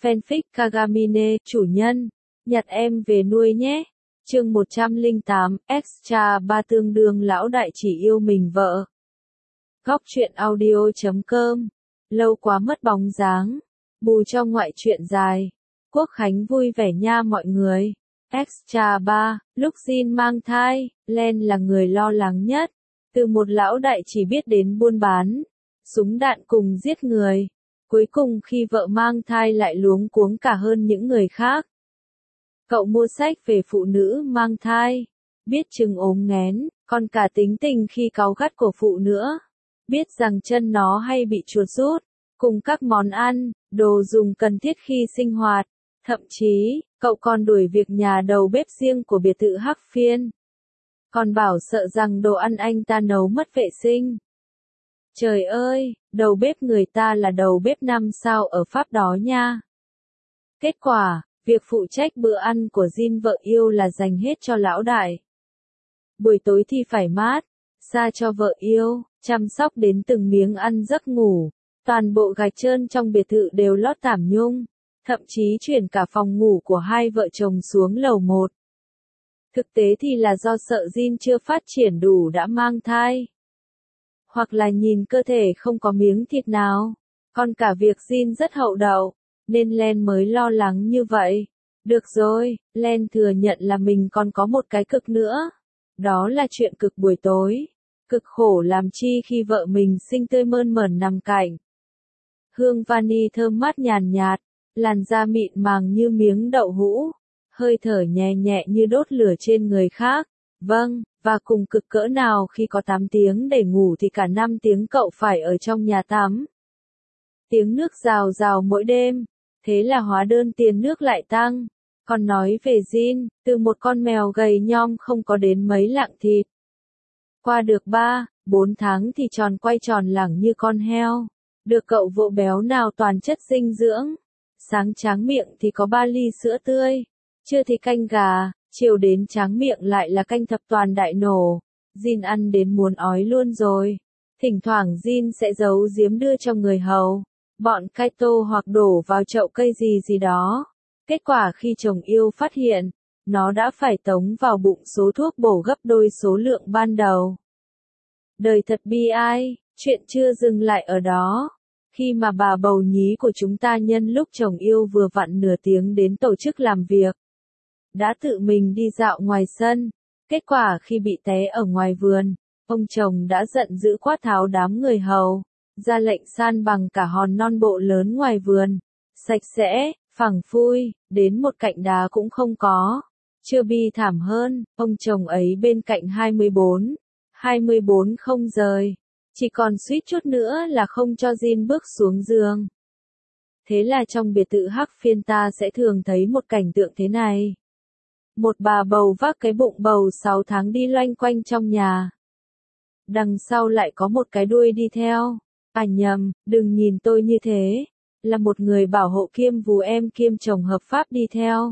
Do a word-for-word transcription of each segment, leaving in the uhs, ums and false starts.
Fanfic Kagamine, chủ nhân, nhặt em về nuôi nhé. Chương một trăm lẻ tám, Extra ba tương đương lão đại chỉ yêu mình vợ. Góc truyện audio chấm com. Lâu quá mất bóng dáng. Bù cho ngoại truyện dài. Quốc khánh vui vẻ nha mọi người. Extra ba, lúc Jin mang thai, Len là người lo lắng nhất. Từ một lão đại chỉ biết đến buôn bán, súng đạn cùng giết người. Cuối cùng khi vợ mang thai lại luống cuống cả hơn những người khác. Cậu mua sách về phụ nữ mang thai, biết chừng ốm nghén, còn cả tính tình khi cáu gắt của phụ nữa. Biết rằng chân nó hay bị chuột rút, cùng các món ăn, đồ dùng cần thiết khi sinh hoạt. Thậm chí, cậu còn đuổi việc nhà đầu bếp riêng của biệt thự Hắc Phiên. Còn bảo sợ rằng đồ ăn anh ta nấu mất vệ sinh. Trời ơi, đầu bếp người ta là đầu bếp năm sao ở Pháp đó nha. Kết quả, việc phụ trách bữa ăn của Jin vợ yêu là dành hết cho lão đại. Buổi tối thì phải mát, xa cho vợ yêu, chăm sóc đến từng miếng ăn giấc ngủ. Toàn bộ gạch trơn trong biệt thự đều lót thảm nhung, thậm chí chuyển cả phòng ngủ của hai vợ chồng xuống lầu một. Thực tế thì là do sợ Jin chưa phát triển đủ đã mang thai. Hoặc là nhìn cơ thể không có miếng thịt nào. Còn cả việc Jin rất hậu đậu, nên Len mới lo lắng như vậy. Được rồi, Len thừa nhận là mình còn có một cái cực nữa. Đó là chuyện cực buổi tối. Cực khổ làm chi khi vợ mình xinh tươi mơn mởn nằm cạnh. Hương vani thơm mát nhàn nhạt, làn da mịn màng như miếng đậu hũ, hơi thở nhẹ nhẹ như đốt lửa trên người khác. Vâng, và cùng cực cỡ nào khi có tám tiếng để ngủ thì cả năm tiếng cậu phải ở trong nhà tắm. Tiếng nước rào rào mỗi đêm, thế là hóa đơn tiền nước lại tăng. Còn nói về Jin, từ một con mèo gầy nhom không có đến mấy lạng thịt. Qua được ba, bốn tháng thì tròn quay tròn lẳng như con heo. Được cậu vỗ béo nào toàn chất dinh dưỡng. Sáng tráng miệng thì có ba ly sữa tươi, trưa thì canh gà, chiều đến tráng miệng lại là canh thập toàn đại nổ. Jin ăn đến muốn ói luôn rồi. Thỉnh thoảng Jin sẽ giấu giếm đưa cho người hầu, bọn Kaito hoặc đổ vào chậu cây gì gì đó. Kết quả khi chồng yêu phát hiện, nó đã phải tống vào bụng số thuốc bổ gấp đôi số lượng ban đầu. Đời thật bi ai, chuyện chưa dừng lại ở đó. Khi mà bà bầu nhí của chúng ta nhân lúc chồng yêu vừa vặn nửa tiếng đến tổ chức làm việc, đã tự mình đi dạo ngoài sân. Kết quả khi bị té ở ngoài vườn, ông chồng đã giận dữ quát tháo đám người hầu, ra lệnh san bằng cả hòn non bộ lớn ngoài vườn. Sạch sẽ, phẳng phui, đến một cạnh đá cũng không có. Chưa bi thảm hơn, ông chồng ấy bên cạnh hai mươi bốn, hai mươi bốn không rời. Chỉ còn suýt chút nữa là không cho Jin bước xuống giường. Thế là trong biệt thự Hắc Phiên ta sẽ thường thấy một cảnh tượng thế này. Một bà bầu vác cái bụng bầu sáu tháng đi loanh quanh trong nhà. Đằng sau lại có một cái đuôi đi theo. À nhầm, đừng nhìn tôi như thế. Là một người bảo hộ kiêm vú em kiêm chồng hợp pháp đi theo.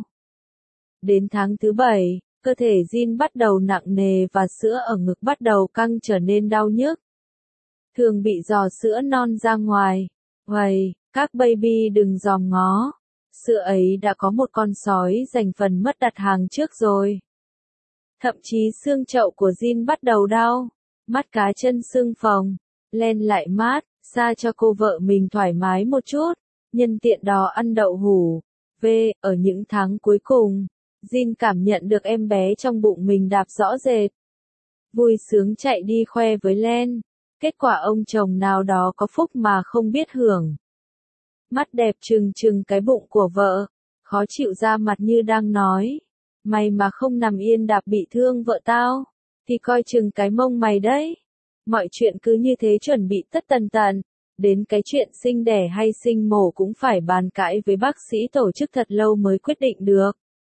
Đến tháng thứ bảy, cơ thể Jin bắt đầu nặng nề và sữa ở ngực bắt đầu căng trở nên đau nhức. Thường bị dò sữa non ra ngoài. Vậy, các baby đừng dòm ngó. Sữa ấy đã có một con sói giành phần mất đặt hàng trước rồi. Thậm chí xương chậu của Jin bắt đầu đau. Mắt cá chân sưng phồng. Len lại mát, xa cho cô vợ mình thoải mái một chút. Nhân tiện đó ăn đậu hủ. V, ở những tháng cuối cùng, Jin cảm nhận được em bé trong bụng mình đạp rõ rệt. Vui sướng chạy đi khoe với Len. Kết quả ông chồng nào đó có phúc mà không biết hưởng. Mắt đẹp trừng trừng cái bụng của vợ, khó chịu ra mặt như đang nói. Mày mà không nằm yên đạp bị thương vợ tao, thì coi chừng cái mông mày đấy. Mọi chuyện cứ như thế chuẩn bị tất tần tần. Đến cái chuyện sinh đẻ hay sinh mổ cũng phải bàn cãi với bác sĩ tổ chức thật lâu mới quyết định được.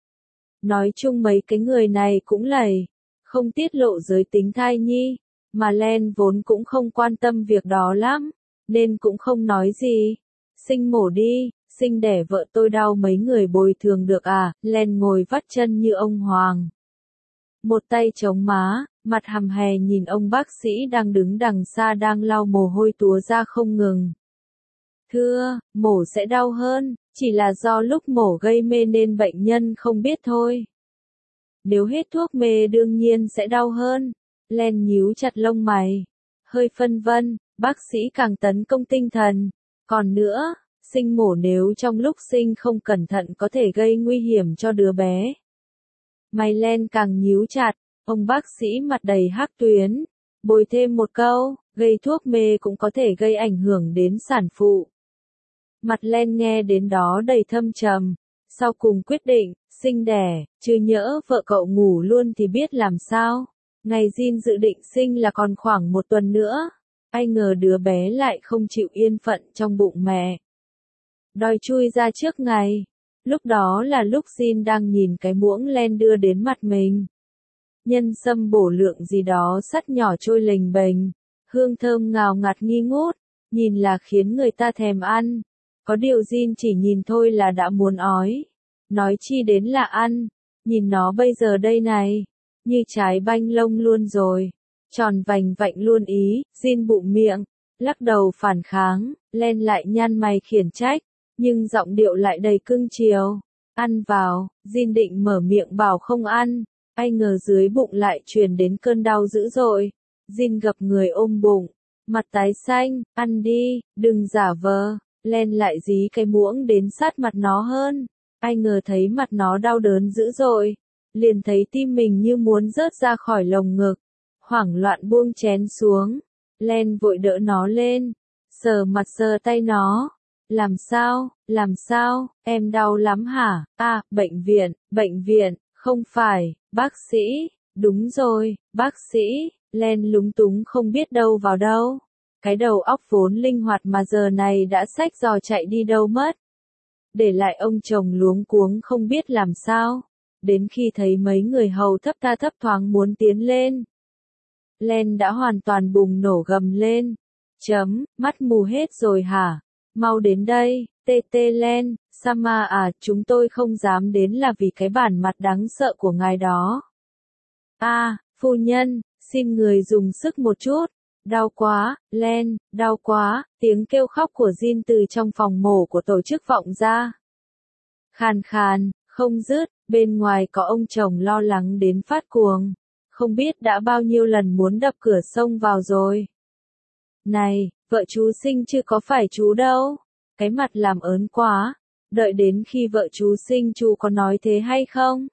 Nói chung mấy cái người này cũng lầy, không tiết lộ giới tính thai nhi. Mà Len vốn cũng không quan tâm việc đó lắm, nên cũng không nói gì. Sinh mổ đi, sinh đẻ vợ tôi đau mấy người bồi thường được à, Len ngồi vắt chân như ông Hoàng. Một tay chống má, mặt hầm hè nhìn ông bác sĩ đang đứng đằng xa đang lau mồ hôi túa ra không ngừng. Thưa, mổ sẽ đau hơn, chỉ là do lúc mổ gây mê nên bệnh nhân không biết thôi. Nếu hết thuốc mê đương nhiên sẽ đau hơn. Len nhíu chặt lông mày, hơi phân vân, bác sĩ càng tấn công tinh thần. Còn nữa, sinh mổ nếu trong lúc sinh không cẩn thận có thể gây nguy hiểm cho đứa bé. Mày Len càng nhíu chặt, ông bác sĩ mặt đầy hắc tuyến, bồi thêm một câu, gây thuốc mê cũng có thể gây ảnh hưởng đến sản phụ. Mặt Len nghe đến đó đầy thâm trầm, sau cùng quyết định, sinh đẻ, chứ nhỡ vợ cậu ngủ luôn thì biết làm sao. Ngày Jin dự định sinh là còn khoảng một tuần nữa, ai ngờ đứa bé lại không chịu yên phận trong bụng mẹ. Đòi chui ra trước ngày. Lúc đó là lúc Jin đang nhìn cái muỗng Len đưa đến mặt mình. Nhân sâm bổ lượng gì đó sắt nhỏ trôi lềnh bềnh, hương thơm ngào ngạt nghi ngút, nhìn là khiến người ta thèm ăn. Có điều Jin chỉ nhìn thôi là đã muốn ói, nói chi đến là ăn, nhìn nó bây giờ đây này, như trái banh lông luôn rồi, tròn vành vạnh luôn ý, Jin bụng miệng, lắc đầu phản kháng, Len lại nhăn mày khiển trách, nhưng giọng điệu lại đầy cưng chiều, ăn vào, Jin định mở miệng bảo không ăn, ai ngờ dưới bụng lại truyền đến cơn đau dữ dội, Jin gập người ôm bụng, mặt tái xanh, ăn đi, đừng giả vờ. Len lại dí cái muỗng đến sát mặt nó hơn, ai ngờ thấy mặt nó đau đớn dữ dội, liền thấy tim mình như muốn rớt ra khỏi lồng ngực, hoảng loạn buông chén xuống, Len vội đỡ nó lên, sờ mặt sờ tay nó, làm sao, làm sao, em đau lắm hả, à, bệnh viện, bệnh viện, không phải, bác sĩ, đúng rồi, bác sĩ, Len lúng túng không biết đâu vào đâu. Cái đầu óc vốn linh hoạt mà giờ này đã xách giò chạy đi đâu mất. Để lại ông chồng luống cuống không biết làm sao. Đến khi thấy mấy người hầu thấp tha thấp thoáng muốn tiến lên. Len đã hoàn toàn bùng nổ gầm lên. Chấm, mắt mù hết rồi hả? Mau đến đây, tê tê Len, Sama à, chúng tôi không dám đến là vì cái bản mặt đáng sợ của ngài đó. À, phu nhân, xin người dùng sức một chút. Đau quá, Len, đau quá, tiếng kêu khóc của Jin từ trong phòng mổ của tổ chức vọng ra. Khàn khàn, không dứt, bên ngoài có ông chồng lo lắng đến phát cuồng, không biết đã bao nhiêu lần muốn đập cửa xông vào rồi. Này, vợ chú sinh chứ có phải chú đâu, cái mặt làm ớn quá, đợi đến khi vợ chú sinh chú có nói thế hay không?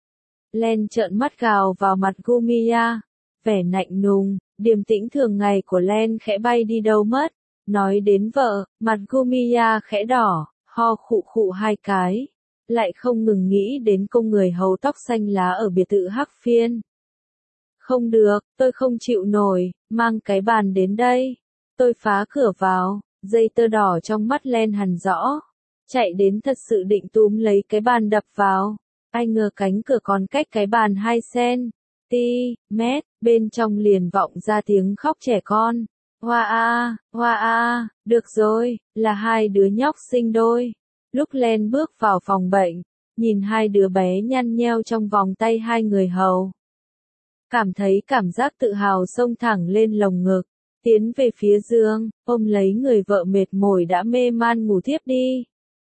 Len trợn mắt gào vào mặt Gumiya, vẻ lạnh lùng. Điềm tĩnh thường ngày của Len khẽ bay đi đâu mất, nói đến vợ, mặt Gumiya khẽ đỏ, ho khụ khụ hai cái, lại không ngừng nghĩ đến công người hầu tóc xanh lá ở biệt thự Hắc Phiên. Không được, tôi không chịu nổi, mang cái bàn đến đây, tôi phá cửa vào, dây tơ đỏ trong mắt Len hằn rõ, chạy đến thật sự định túm lấy cái bàn đập vào, ai ngờ cánh cửa còn cách cái bàn hai cen. Ti, mét, bên trong liền vọng ra tiếng khóc trẻ con. Hoa a, hoa a, được rồi, là hai đứa nhóc sinh đôi. Lúc Len bước vào phòng bệnh, nhìn hai đứa bé nhăn nheo trong vòng tay hai người hầu. Cảm thấy cảm giác tự hào xông thẳng lên lồng ngực, tiến về phía giường, ôm lấy người vợ mệt mỏi đã mê man ngủ thiếp đi.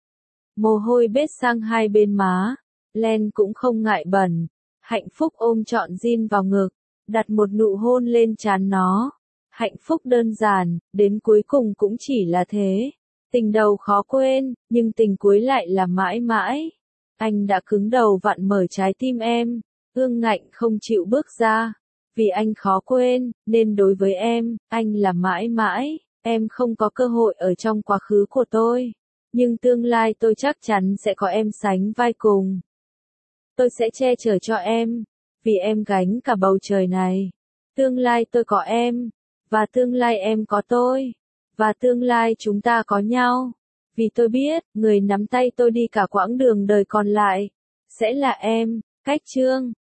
Mồ hôi bết sang hai bên má, Len cũng không ngại bẩn. Hạnh phúc ôm trọn Jin vào ngực, đặt một nụ hôn lên trán nó. Hạnh phúc đơn giản, đến cuối cùng cũng chỉ là thế. Tình đầu khó quên, nhưng tình cuối lại là mãi mãi. Anh đã cứng đầu vặn mở trái tim em, ương ngạnh không chịu bước ra. Vì anh khó quên, nên đối với em, anh là mãi mãi. Em không có cơ hội ở trong quá khứ của tôi. Nhưng tương lai tôi chắc chắn sẽ có em sánh vai cùng. Tôi sẽ che chở cho em, vì em gánh cả bầu trời này. Tương lai tôi có em, và tương lai em có tôi, và tương lai chúng ta có nhau. Vì tôi biết, người nắm tay tôi đi cả quãng đường đời còn lại, sẽ là em. Cách chương